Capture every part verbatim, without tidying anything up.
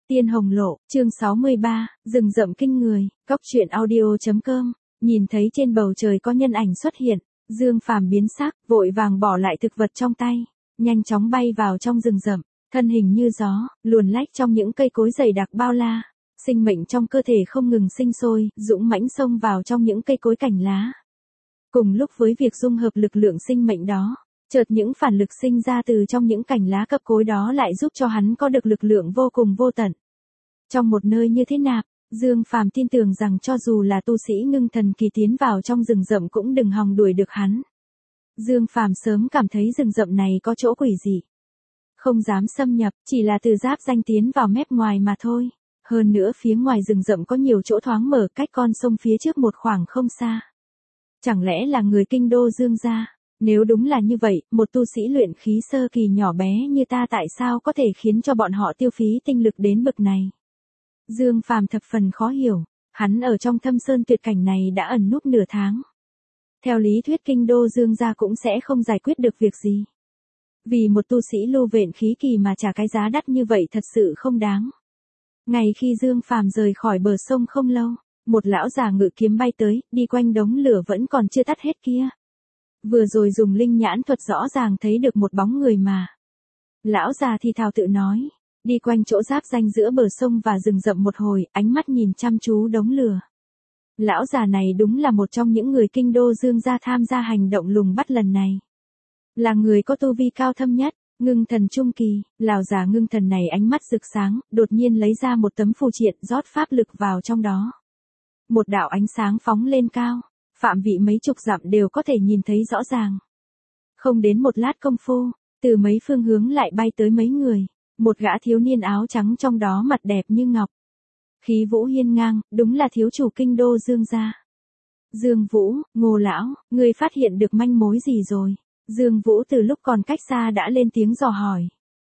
Tiên Hồng Lộ, chương sáu mươi ba, rừng rậm kinh người, cóc truyện audio chấm com, nhìn thấy trên bầu trời có nhân ảnh xuất hiện, Dương Phàm biến sắc, vội vàng bỏ lại thực vật trong tay, nhanh chóng bay vào trong rừng rậm, thân hình như gió, luồn lách trong những cây cối dày đặc bao la, sinh mệnh trong cơ thể không ngừng sinh sôi, dũng mãnh xông vào trong những cây cối cành lá. Cùng lúc với việc dung hợp lực lượng sinh mệnh đó, chợt những phản lực sinh ra từ trong những cành lá cấp cối đó lại giúp cho hắn có được lực lượng vô cùng vô tận. Trong một nơi như thế nạp, Dương Phàm tin tưởng rằng cho dù là tu sĩ ngưng thần kỳ tiến vào trong rừng rậm cũng đừng hòng đuổi được hắn. Dương Phàm sớm cảm thấy rừng rậm này có chỗ quỷ dị. Không dám xâm nhập, chỉ là từ giáp danh tiến vào mép ngoài mà thôi. Hơn nữa phía ngoài rừng rậm có nhiều chỗ thoáng mở cách con sông phía trước một khoảng không xa. Chẳng lẽ là người kinh đô Dương gia? Nếu đúng là như vậy, một tu sĩ luyện khí sơ kỳ nhỏ bé như ta tại sao có thể khiến cho bọn họ tiêu phí tinh lực đến bậc này? Dương Phàm thập phần khó hiểu, hắn ở trong thâm sơn tuyệt cảnh này đã ẩn núp nửa tháng. Theo lý thuyết kinh đô Dương gia cũng sẽ không giải quyết được việc gì. Vì một tu sĩ lưu vện khí kỳ mà trả cái giá đắt như vậy thật sự không đáng. Ngày khi Dương Phàm rời khỏi bờ sông không lâu, một lão già ngự kiếm bay tới, đi quanh đống lửa vẫn còn chưa tắt hết kia. Vừa rồi dùng linh nhãn thuật rõ ràng thấy được một bóng người mà. Lão già thì thào tự nói, đi quanh chỗ giáp ranh giữa bờ sông và rừng rậm một hồi, ánh mắt nhìn chăm chú đống lửa. Lão già này đúng là một trong những người kinh đô Dương gia tham gia hành động lùng bắt lần này. Là người có tu vi cao thâm nhất, ngưng thần trung kỳ, lão già ngưng thần này ánh mắt rực sáng, đột nhiên lấy ra một tấm phù triện rót pháp lực vào trong đó. Một đạo ánh sáng phóng lên cao, phạm vị mấy chục dặm đều có thể nhìn thấy rõ ràng. Không đến một lát công phu, từ mấy phương hướng lại bay tới mấy người, một gã thiếu niên áo trắng trong đó mặt đẹp như ngọc. Khí vũ hiên ngang, đúng là thiếu chủ kinh đô Dương gia. Dương Vũ, Ngô lão, ngươi phát hiện được manh mối gì rồi? Dương Vũ từ lúc còn cách xa đã lên tiếng dò hỏi.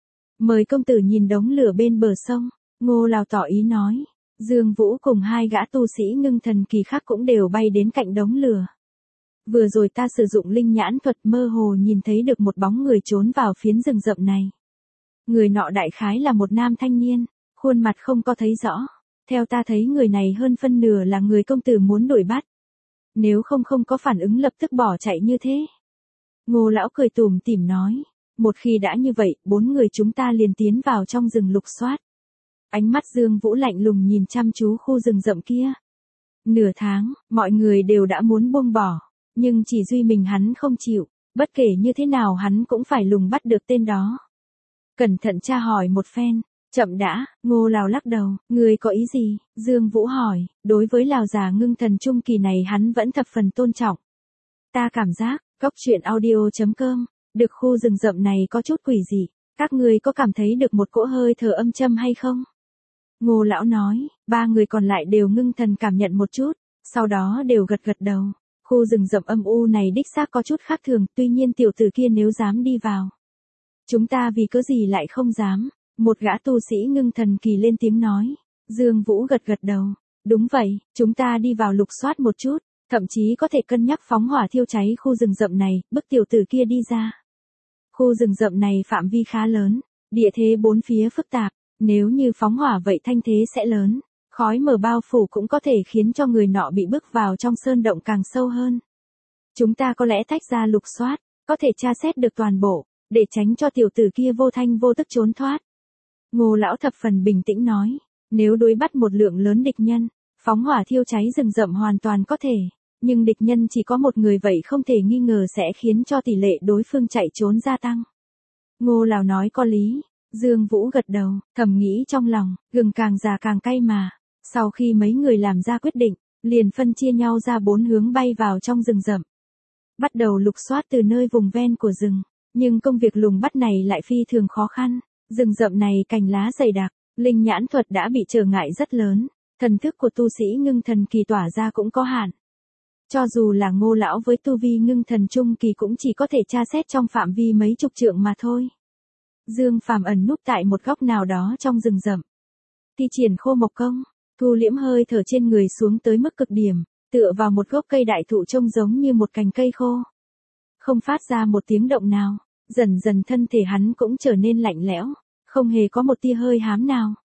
Mời công tử nhìn đống lửa bên bờ sông, Ngô lão tỏ ý nói. Dương Vũ cùng hai gã tu sĩ ngưng thần kỳ khác cũng đều bay đến cạnh đống lửa. Vừa rồi ta sử dụng linh nhãn thuật mơ hồ nhìn thấy được một bóng người trốn vào phiến rừng rậm này. Người nọ đại khái là một nam thanh niên, khuôn mặt không có thấy rõ. Theo ta thấy người này hơn phân nửa là người công tử muốn đuổi bắt. Nếu không không có phản ứng lập tức bỏ chạy như thế. Ngô lão cười tủm tỉm nói, một khi đã như vậy, bốn người chúng ta liền tiến vào trong rừng lục soát. Ánh mắt Dương Vũ lạnh lùng nhìn chăm chú khu rừng rậm kia. Nửa tháng, mọi người đều đã muốn buông bỏ, nhưng chỉ duy mình hắn không chịu, bất kể như thế nào hắn cũng phải lùng bắt được tên đó. Cẩn thận tra hỏi một phen, chậm đã, Ngô lão lắc đầu, người có ý gì? Dương Vũ hỏi, đối với lão già ngưng thần trung kỳ này hắn vẫn thập phần tôn trọng. Ta cảm giác, cóc truyện audio chấm com, được khu rừng rậm này có chút quỷ dị, các ngươi có cảm thấy được một cỗ hơi thở âm châm hay không? Ngô lão nói, ba người còn lại đều ngưng thần cảm nhận một chút, sau đó đều gật gật đầu. Khu rừng rậm âm u này đích xác có chút khác thường, tuy nhiên tiểu tử kia nếu dám đi vào. Chúng ta vì cớ gì lại không dám? Một gã tu sĩ ngưng thần kỳ lên tiếng nói. Dương Vũ gật gật đầu. Đúng vậy, chúng ta đi vào lục soát một chút, thậm chí có thể cân nhắc phóng hỏa thiêu cháy khu rừng rậm này, bức tiểu tử kia đi ra. Khu rừng rậm này phạm vi khá lớn, địa thế bốn phía phức tạp. Nếu như phóng hỏa vậy thanh thế sẽ lớn, khói mờ bao phủ cũng có thể khiến cho người nọ bị bước vào trong sơn động càng sâu hơn. Chúng ta có lẽ tách ra lục soát, có thể tra xét được toàn bộ, để tránh cho tiểu tử kia vô thanh vô tức trốn thoát. Ngô lão thập phần bình tĩnh nói, nếu đối bắt một lượng lớn địch nhân, phóng hỏa thiêu cháy rừng rậm hoàn toàn có thể, nhưng địch nhân chỉ có một người vậy không thể nghi ngờ sẽ khiến cho tỷ lệ đối phương chạy trốn gia tăng. Ngô lão nói có lý. Dương Vũ gật đầu, thầm nghĩ trong lòng, gừng càng già càng cay mà. Sau khi mấy người làm ra quyết định, liền phân chia nhau ra bốn hướng bay vào trong rừng rậm. Bắt đầu lục soát từ nơi vùng ven của rừng, nhưng công việc lùng bắt này lại phi thường khó khăn. Rừng rậm này cành lá dày đặc, linh nhãn thuật đã bị trở ngại rất lớn, thần thức của tu sĩ ngưng thần kỳ tỏa ra cũng có hạn. Cho dù là Ngô lão với tu vi ngưng thần trung kỳ cũng chỉ có thể tra xét trong phạm vi mấy chục trượng mà thôi. Dương Phàm ẩn núp tại một góc nào đó trong rừng rậm. Thi triển khô mộc công, thu liễm hơi thở trên người xuống tới mức cực điểm, tựa vào một gốc cây đại thụ trông giống như một cành cây khô. Không phát ra một tiếng động nào, dần dần thân thể hắn cũng trở nên lạnh lẽo, không hề có một tia hơi hám nào.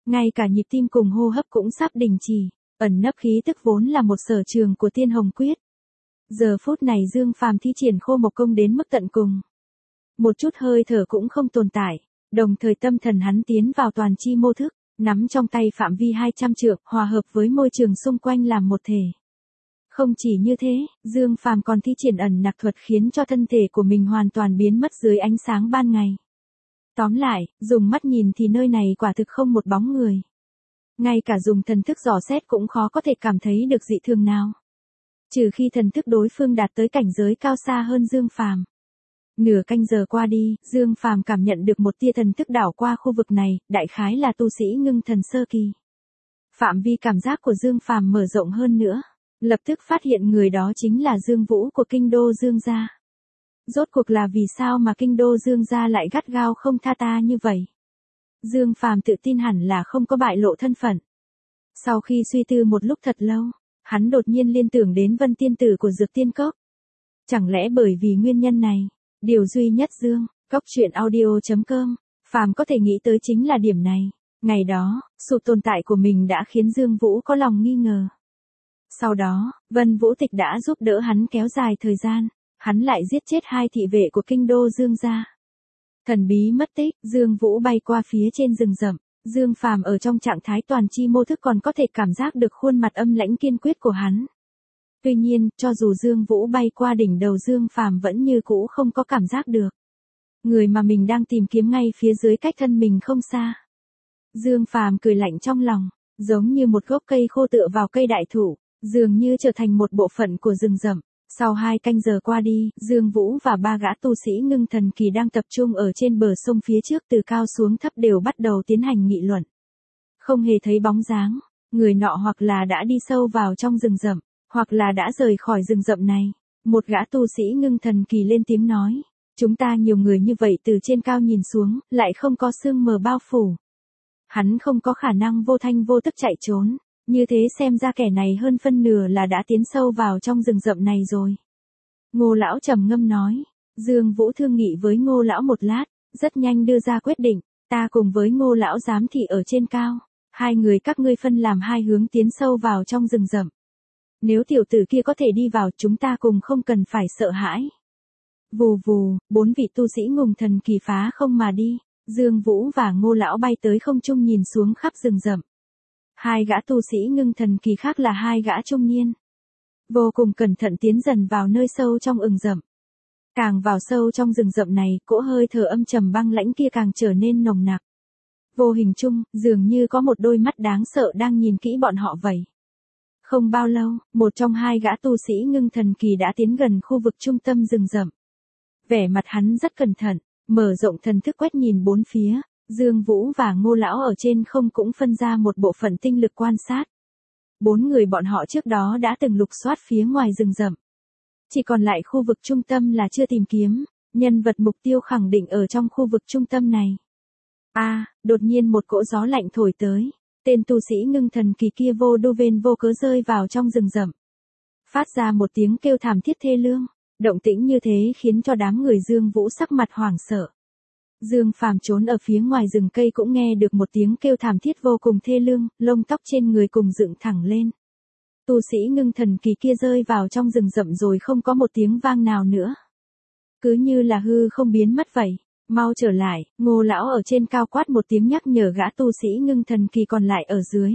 Ngay cả nhịp tim cùng hô hấp cũng sắp đình chỉ, ẩn nấp khí tức vốn là một sở trường của Tiên Hồng Quyết. Giờ phút này Dương Phàm thi triển Khô Mộc Công đến mức tận cùng. Một chút hơi thở cũng không tồn tại, đồng thời tâm thần hắn tiến vào toàn chi mô thức, nắm trong tay phạm vi hai trăm trượng, hòa hợp với môi trường xung quanh làm một thể. Không chỉ như thế, Dương Phàm còn thi triển ẩn nặc thuật khiến cho thân thể của mình hoàn toàn biến mất dưới ánh sáng ban ngày. Tóm lại, dùng mắt nhìn thì nơi này quả thực không một bóng người. Ngay cả dùng thần thức dò xét cũng khó có thể cảm thấy được dị thường nào. Trừ khi thần thức đối phương đạt tới cảnh giới cao xa hơn Dương Phàm. Nửa canh giờ qua đi, Dương Phàm cảm nhận được một tia thần thức đảo qua khu vực này, đại khái là tu sĩ ngưng thần sơ kỳ. Phạm vi cảm giác của Dương Phàm mở rộng hơn nữa, lập tức phát hiện người đó chính là Dương Vũ của kinh đô Dương gia. Rốt cuộc là vì sao mà kinh đô Dương gia lại gắt gao không tha ta như vậy? Dương Phàm tự tin hẳn là không có bại lộ thân phận. Sau khi suy tư một lúc thật lâu, hắn đột nhiên liên tưởng đến Vân Tiên Tử của Dược Tiên Cốc. Chẳng lẽ bởi vì nguyên nhân này, điều duy nhất Dương, Cốc Truyện Audio chấm com, Phàm có thể nghĩ tới chính là điểm này. Ngày đó, sự tồn tại của mình đã khiến Dương Vũ có lòng nghi ngờ. Sau đó, Vân Vũ Tịch đã giúp đỡ hắn kéo dài thời gian, hắn lại giết chết hai thị vệ của kinh đô Dương gia. Thần bí mất tích, Dương Vũ bay qua phía trên rừng rậm, Dương Phàm ở trong trạng thái toàn chi mô thức còn có thể cảm giác được khuôn mặt âm lãnh kiên quyết của hắn. Tuy nhiên, cho dù Dương Vũ bay qua đỉnh đầu Dương Phàm vẫn như cũ không có cảm giác được. Người mà mình đang tìm kiếm ngay phía dưới cách thân mình không xa. Dương Phàm cười lạnh trong lòng, giống như một gốc cây khô tựa vào cây đại thụ, dường như trở thành một bộ phận của rừng rậm. Sau hai canh giờ qua đi, Dương Vũ và ba gã tu sĩ ngưng thần kỳ đang tập trung ở trên bờ sông phía trước từ cao xuống thấp đều bắt đầu tiến hành nghị luận. Không hề thấy bóng dáng, người nọ hoặc là đã đi sâu vào trong rừng rậm, hoặc là đã rời khỏi rừng rậm này. Một gã tu sĩ ngưng thần kỳ lên tiếng nói, chúng ta nhiều người như vậy từ trên cao nhìn xuống, lại không có sương mờ bao phủ. Hắn không có khả năng vô thanh vô tức chạy trốn. Như thế xem ra kẻ này hơn phân nửa là đã tiến sâu vào trong rừng rậm này rồi. Ngô lão trầm ngâm nói. Dương Vũ thương nghị với Ngô lão một lát, rất nhanh đưa ra quyết định. Ta cùng với Ngô lão giám thị ở trên cao. Hai người các ngươi phân làm hai hướng tiến sâu vào trong rừng rậm. Nếu tiểu tử kia có thể đi vào chúng ta cùng không cần phải sợ hãi. Vù vù, bốn vị tu sĩ ngùng thần kỳ phá không mà đi. Dương Vũ và Ngô lão bay tới không trung nhìn xuống khắp rừng rậm. Hai gã tu sĩ ngưng thần kỳ khác là hai gã trung niên. Vô cùng cẩn thận tiến dần vào nơi sâu trong rừng rậm. Càng vào sâu trong rừng rậm này, cỗ hơi thở âm trầm băng lãnh kia càng trở nên nồng nặc. Vô hình chung, dường như có một đôi mắt đáng sợ đang nhìn kỹ bọn họ vậy. Không bao lâu, một trong hai gã tu sĩ ngưng thần kỳ đã tiến gần khu vực trung tâm rừng rậm. Vẻ mặt hắn rất cẩn thận, mở rộng thần thức quét nhìn bốn phía. Dương Vũ và Ngô lão ở trên không cũng phân ra một bộ phận tinh lực quan sát. Bốn người bọn họ trước đó đã từng lục soát phía ngoài rừng rậm. Chỉ còn lại khu vực trung tâm là chưa tìm kiếm, nhân vật mục tiêu khẳng định ở trong khu vực trung tâm này. A, à, đột nhiên một cỗ gió lạnh thổi tới, tên tu sĩ ngưng thần kỳ kia vô đô vên vô cớ rơi vào trong rừng rậm. Phát ra một tiếng kêu thảm thiết thê lương, động tĩnh như thế khiến cho đám người Dương Vũ sắc mặt hoảng sợ. Dương Phàm trốn ở phía ngoài rừng cây cũng nghe được một tiếng kêu thảm thiết vô cùng thê lương, lông tóc trên người cùng dựng thẳng lên. Tu sĩ ngưng thần kỳ kia rơi vào trong rừng rậm rồi không có một tiếng vang nào nữa. Cứ như là hư không biến mất vậy. Mau trở lại, Ngô lão ở trên cao quát một tiếng nhắc nhở gã tu sĩ ngưng thần kỳ còn lại ở dưới.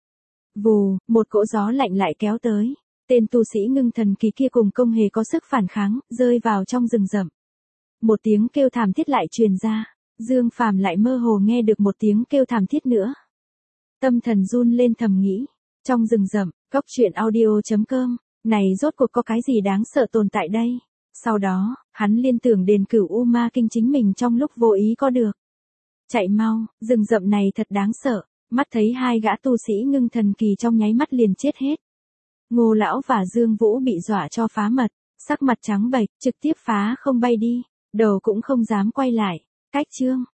Vù, một cỗ gió lạnh lại kéo tới. Tên tu sĩ ngưng thần kỳ kia cùng không hề có sức phản kháng, rơi vào trong rừng rậm. Một tiếng kêu thảm thiết lại truyền ra, Dương Phàm lại mơ hồ nghe được một tiếng kêu thảm thiết nữa. Tâm thần run lên thầm nghĩ, trong rừng rậm, Cốc Truyện Audio chấm com, này rốt cuộc có cái gì đáng sợ tồn tại đây? Sau đó, hắn liên tưởng đến Cửu U Ma Kinh chính mình trong lúc vô ý có được. Chạy mau, rừng rậm này thật đáng sợ, mắt thấy hai gã tu sĩ ngưng thần kỳ trong nháy mắt liền chết hết. Ngô lão và Dương Vũ bị dọa cho phá mật, sắc mặt trắng bệch, trực tiếp phá không bay đi, đầu cũng không dám quay lại. Cách chương